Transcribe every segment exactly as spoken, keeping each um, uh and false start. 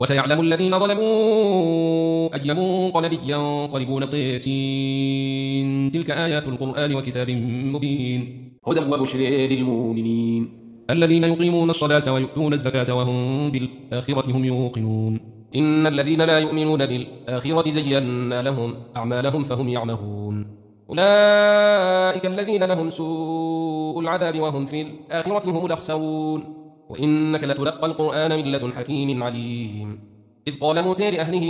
وسيعلم الذين ظلموا أي منقلب ينقلبون قيسين. تلك آيات القرآن وكتاب مبين هدى وبشر للمؤمنين الذين يقيمون الصلاة ويؤتون الزكاة وهم بالآخرة هم يوقنون. إن الذين لا يؤمنون بالآخرة زينا لهم أعمالهم فهم يعمهون. أولئك الذين لهم سوء العذاب وهم في الآخرة هم الأخسرون. وإنك لتلقى القرآن من لدن حكيم عليم. إذ قال موسى لأهله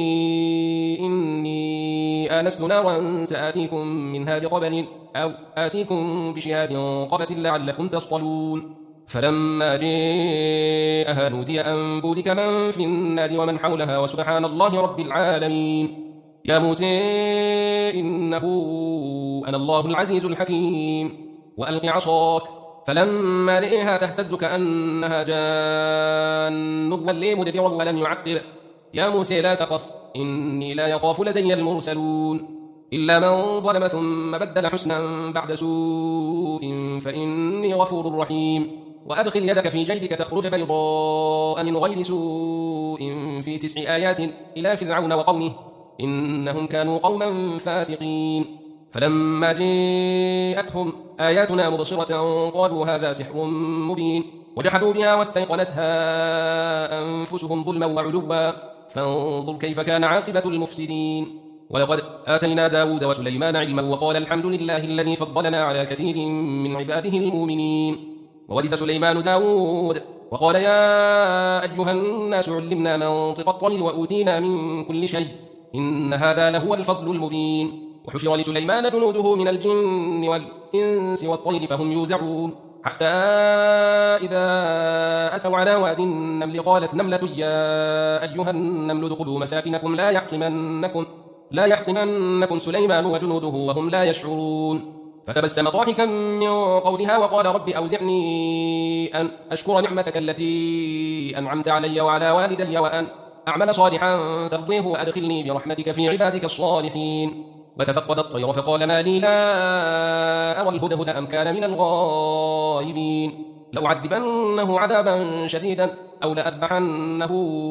إني آنست نارا سآتيكم منها بخبر أو آتيكم بشهاب قبس لعلكم تصطلون. فلما جاءها نودي أن بورك من في النار ومن حولها وسبحان الله رب العالمين. يا موسى إنه أنا الله العزيز الحكيم. وألق عصاك فلما رئيها تهتز كأنها جان ولي مدبرا ولم يعقب. يا موسى لا تخف إني لا يخاف لدي المرسلون إلا من ظلم ثم بدل حسنا بعد سوء فإني غفور رحيم. وأدخل يدك في جيبك تخرج بيضاء من غير سوء في تسع آيات إلى فرعون وقومه إنهم كانوا قوما فاسقين. فلما جاءتهم آياتنا مبصرة قالوا هذا سحر مبين وجحدوا بها واستيقنتها أنفسهم ظلما وعلوا فانظر كيف كان عاقبة المفسدين. ولقد آتينا داود وسليمان علما وقال الحمد لله الذي فضلنا على كثير من عباده المؤمنين. وورث سليمان داود وقال يا أيها الناس علمنا منطق الطير وأوتينا من كل شيء إن هذا لهو الفضل المبين. وحشر لسليمان جنوده من الجن والإنس والطير فهم يوزعون حتى إذا أتوا على واد النمل قالت نملة يا أيها النمل ادخلوا مساكنكم لا يحطمنكم لا يحطمنكم سليمان وجنوده وهم لا يشعرون. فتبسم ضاحكا من قولها وقال رب أوزعني أن أشكر نعمتك التي أنعمت علي وعلى والدي وأن أعمل صالحا ترضيه وأدخلني برحمتك في عبادك الصالحين. وتفقد الطير فقال ما لي لا أرى الهدهد أم كان من الغائبين. لأعذبنه عذابا شديدا أو لأذبحنه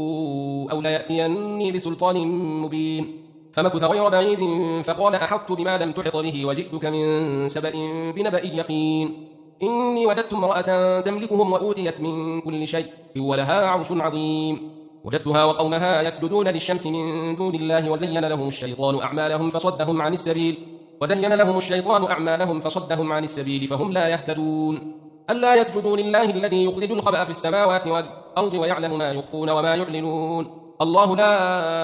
أو ليأتيني بسلطان مبين. فمكث غير بعيد فقال أحطت بما لم تحط به وجئتك من سبأ بنبأ يقين. إني وجدت امرأة تملكهم وأوتيت من كل شيء ولها عرش عظيم. وجدتها وقومها يسجدون للشمس من دون الله وزين لهم الشيطان أعمالهم فصدهم عن السبيل وزين لهم الشيطان أعمالهم فصدهم عن السبيل فهم لا يهتدون. ألا يسجدوا لله الذي يخرج الخبأ في السماوات والأرض ويعلم ما يخفون وما يعلنون. الله لا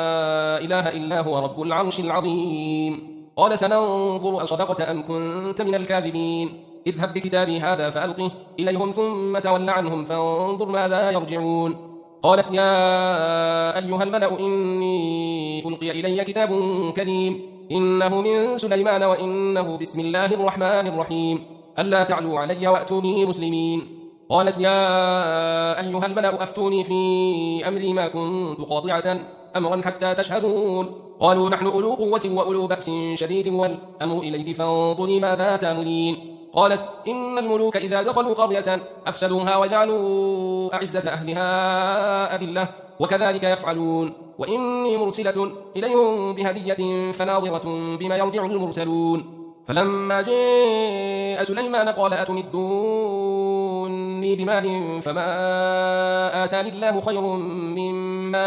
إله إلا هو رب العرش العظيم. قال سننظر أصدقت أم كنت من الكاذبين. اذهب بكتابي هذا فألقه إليهم ثم تول عنهم فانظر ماذا يرجعون. قالت يا أيها الملأ إني ألقي إلي كتاب كريم إنه من سليمان وإنه بسم الله الرحمن الرحيم ألا تعلوا علي وأتوني مسلمين. قالت يا أيها الملأ أفتوني في أمري ما كنت قاطعة أمرا حتى تشهدون. قالوا نحن أولو قوة وأولو بأس شديد والأمر إليك فانظري ماذا تأمرين. قالت إن الملوك إذا دخلوا قرية أفسدوها وجعلوا أعزة أهلها أذلة وكذلك يفعلون. وإني مرسلة إليهم بهدية فناظرة بما يرجع المرسلون. فلما جاء سليمان قال أتمدوني بمال فما آتاني الله خير مما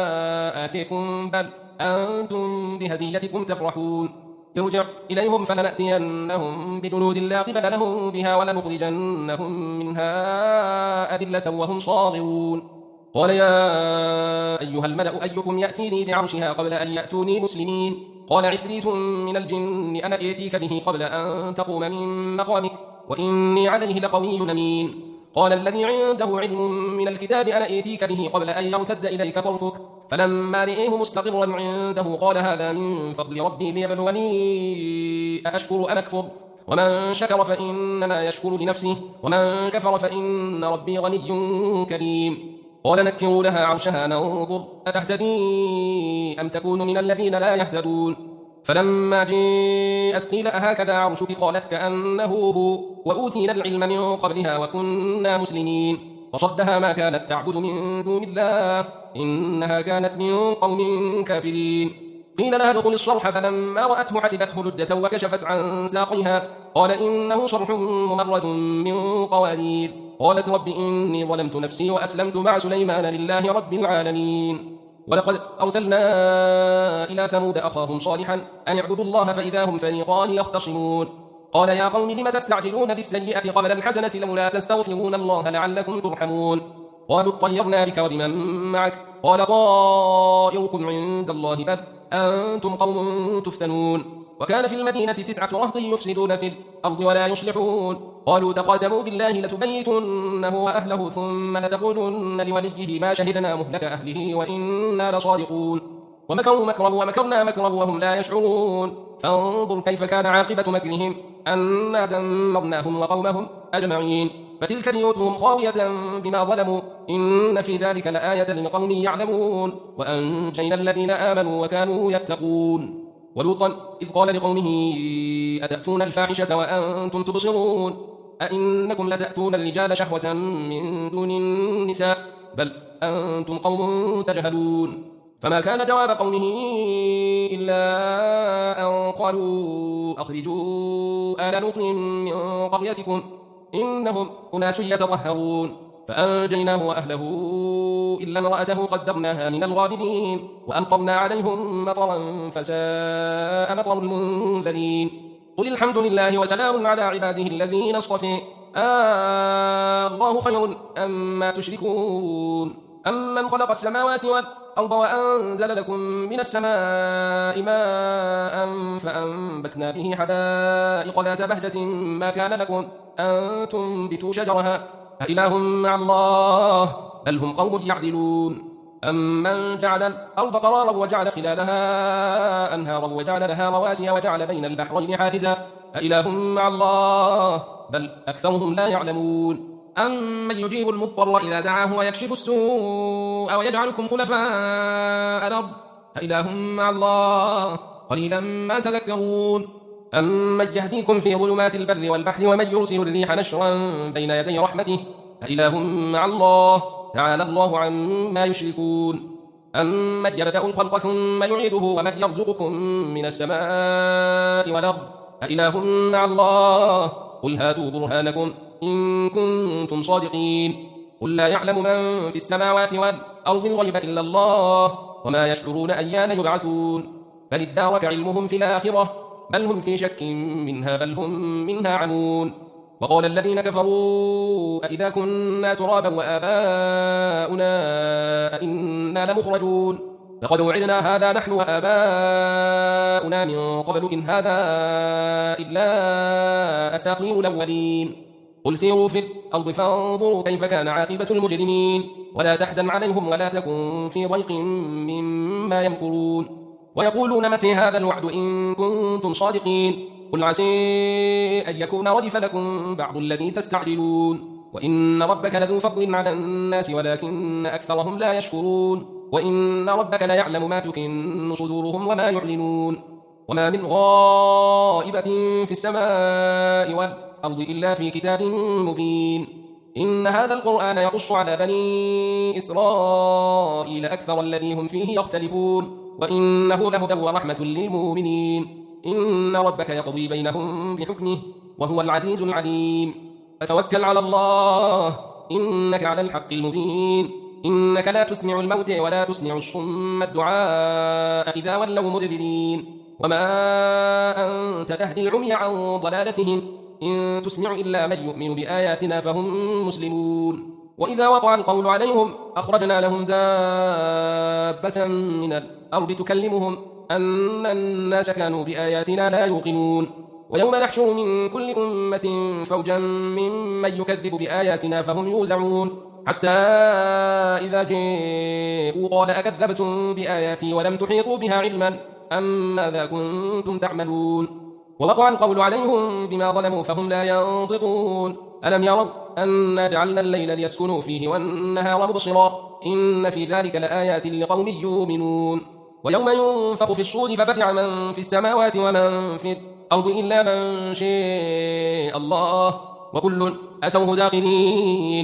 آتيكم بل أنتم بهديتكم تفرحون. ارجع إليهم فلنأتينهم بجنود لا قبل لهم بها ولنخرجنهم منها أذلة وهم صاغرون. قال يا أيها الملأ أيكم يأتيني بعرشها قبل أن يأتوني مسلمين. قال عفريت من الجن أنا آتيك به قبل أن تقوم من مقامك وإني عليه لقوي أمين. قال الذي عنده علم من الكتاب أنا آتيك به قبل أن يرتد إليك طرفك فلما رئيه مستقرا عنده قال هذا من فضل ربي ليبلوني أأشكر أم أكفر ومن شكر فإنما يشكر لنفسه ومن كفر فإن ربي غني كريم. قال نكروا لها عرشها ننظر أتهتدي أم تكون من الذين لا يهتدون. فلما جاءت قيل أهكذا عرشك قالت كأنه هو وأوتينا العلم من قبلها وكنا مسلمين. وصدها ما كانت تعبد من دون الله إنها كانت من قوم كافرين. قيل لها ادخل الصرح فلما رأته حسبته لجة وكشفت عن ساقيها قال إنه صرح ممرد من قوارير. قالت رب إني ظلمت نفسي وأسلمت مع سليمان لله رب العالمين. ولقد أرسلنا إلى ثمود أخاهم صالحا أن اعبدوا الله فإذا هم فريقان يختصمون. قال يا قوم لم تستعجلون بالسيئة قبل الحسنة لولا تستغفرون الله لعلكم ترحمون. قالوا اطيرنا بك وبمن معك قال طائركم عند الله بل أنتم قوم تفتنون. وكان في المدينة تسعة رهط يفسدون في الأرض ولا يصلحون. قالوا تقاسموا بالله لتبيتنه وأهله ثم لتقولن لوليه ما شهدنا مهلك أهله وإنا لصادقون. ومكروا مكرا ومكرنا مكرا وهم لا يشعرون. فانظر كيف كان عاقبة مكرهم أنا دمرناهم وقومهم أجمعين. فتلك بيوتهم خاوية بما ظلموا إن في ذلك لآية لقوم يعلمون. وأنجينا الذين آمنوا وكانوا يتقون. ولوطا إذ قال لقومه أتأتون الفاحشة وأنتم تبصرون أئنكم لتأتون الرجال شهوة من دون النساء بل أنتم قوم تجهلون. فما كان جواب قومه إلا أن قالوا أخرجوا آل لوط من قريتكم إنهم أناس يتطهرون. فأنجيناه وأهله إلا امرأته قدرناها من الغابرين وأمطرنا عليهم مطرا فساء مطر المنذرين. قل الحمد لله وسلام على عباده الذين اصطفى آه الله خير أما تشركون. أمن خلق السماوات والأرض وأنزل لكم من السماء ماء فأنبتنا به حدائق ذات بهجة ما كان لكم أن تنبتوا شجرها أإله مع الله بل هم قوم يعدلون. أمن جعل الأرض قرارا وجعل خلالها أنهارا وجعل لها رواسي وجعل بين البحرين حاجزا أإله مع الله بل أكثرهم لا يعلمون. أمن يجيب المضطر إذا دعاه ويكشف السوء ويجعلكم خلفاء الأرض أإله مع الله قليلا ما تذكرون. أمن يهديكم في ظلمات البر والبحر ومن يرسل الريح نشرا بين يدي رحمته أإله مع الله تعالى الله عما يشركون. أمن يبدأ الخلق ثم يعيده ومن يرزقكم من السماء والأرض أإله مع الله قل هاتوا برهانكم إن كنتم صادقين. قل لا يعلم من في السماوات والأرض الغيب إلا الله وما يشعرون أيان يبعثون. بل ادارك علمهم في الآخرة بل هم في شك منها بل هم منها عمون. وقال الذين كفروا أئذا كنا ترابا وآباؤنا أئنا لمخرجون لقد وعدنا هذا نحن وآباؤنا من قبل إن هذا إلا أساطير الأولين. قل سيروا في الأرض فانظروا كيف كان عاقبة المجرمين ولا تحزن عليهم ولا تكن في ضيق مما يمكرون. ويقولون متى هذا الوعد إن كنتم صادقين قل عسى أن يكون ردف لكم بعض الذي تستعجلون. وإن ربك لذو فضل على الناس ولكن أكثرهم لا يشكرون. وإن ربك ليعلم ما تكن صدورهم وما يعلنون. وما من غائبة في السماء والأرض إلا في كتاب مبين. إن هذا القرآن يقص على بني إسرائيل أكثر الذي هم فيه يختلفون وإنه لهدى ورحمة للمؤمنين. إن ربك يقضي بينهم بحكمه وهو العزيز العليم. فتوكل على الله إنك على الحق المبين. إنك لا تسمع الموتى ولا تسمع الصم الدعاء إذا ولوا مدبرين. وما أنت تهدي العمي عن ضلالتهم إن تسمع إلا من يؤمن بآياتنا فهم مسلمون. وإذا وقع القول عليهم أخرجنا لهم دابة من الأرض تكلمهم أن الناس كانوا بآياتنا لا يوقنون. ويوم نحشر من كل أمة فوجا ممن يكذب بآياتنا فهم يوزعون حتى إذا جاءوا قال أكذبتم بآياتي ولم تحيطوا بها علما أم ماذا كنتم تعملون. ووقع القول عليهم بما ظلموا فهم لا ينطقون. ألم يروا أنا جعلنا الليل ليسكنوا فيه والنهار مبصرا إن في ذلك لآيات لقوم يؤمنون. ويوم ينفخ في الصور ففزع من في السماوات ومن في الأرض إلا من شاء الله وكل أتوه داخلين.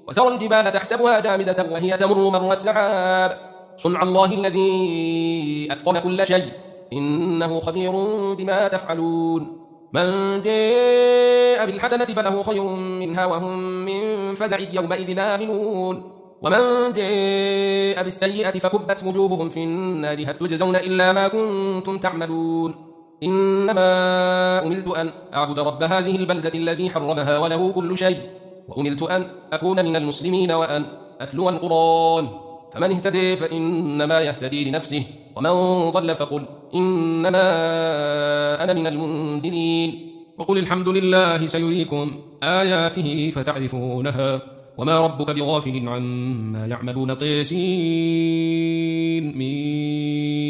وترى الجبال تحسبها جامدة وهي تمر مر السحاب صنع الله الذي أتقن كل شيء إنه خبير بما تفعلون من جاء بالحسنة فله خير منها وهم من فزع يومئذ آمنون ومن جاء بالسيئة فكبت وجوههم في النار هل تجزون إلا ما كنتم تعملون إنما أمرت أن أعبد رب هذه البلدة الذي حرمها وله كل شيء وأمرت أن أكون من المسلمين وأن أتلو القرآن فمن اهتدي فإنما يهتدي لنفسه ومن ضل فقل إنما أنا من المنذرين وقل الحمد لله سيريكم آياته فتعرفونها وما ربك بغافل عما يعملون طيسين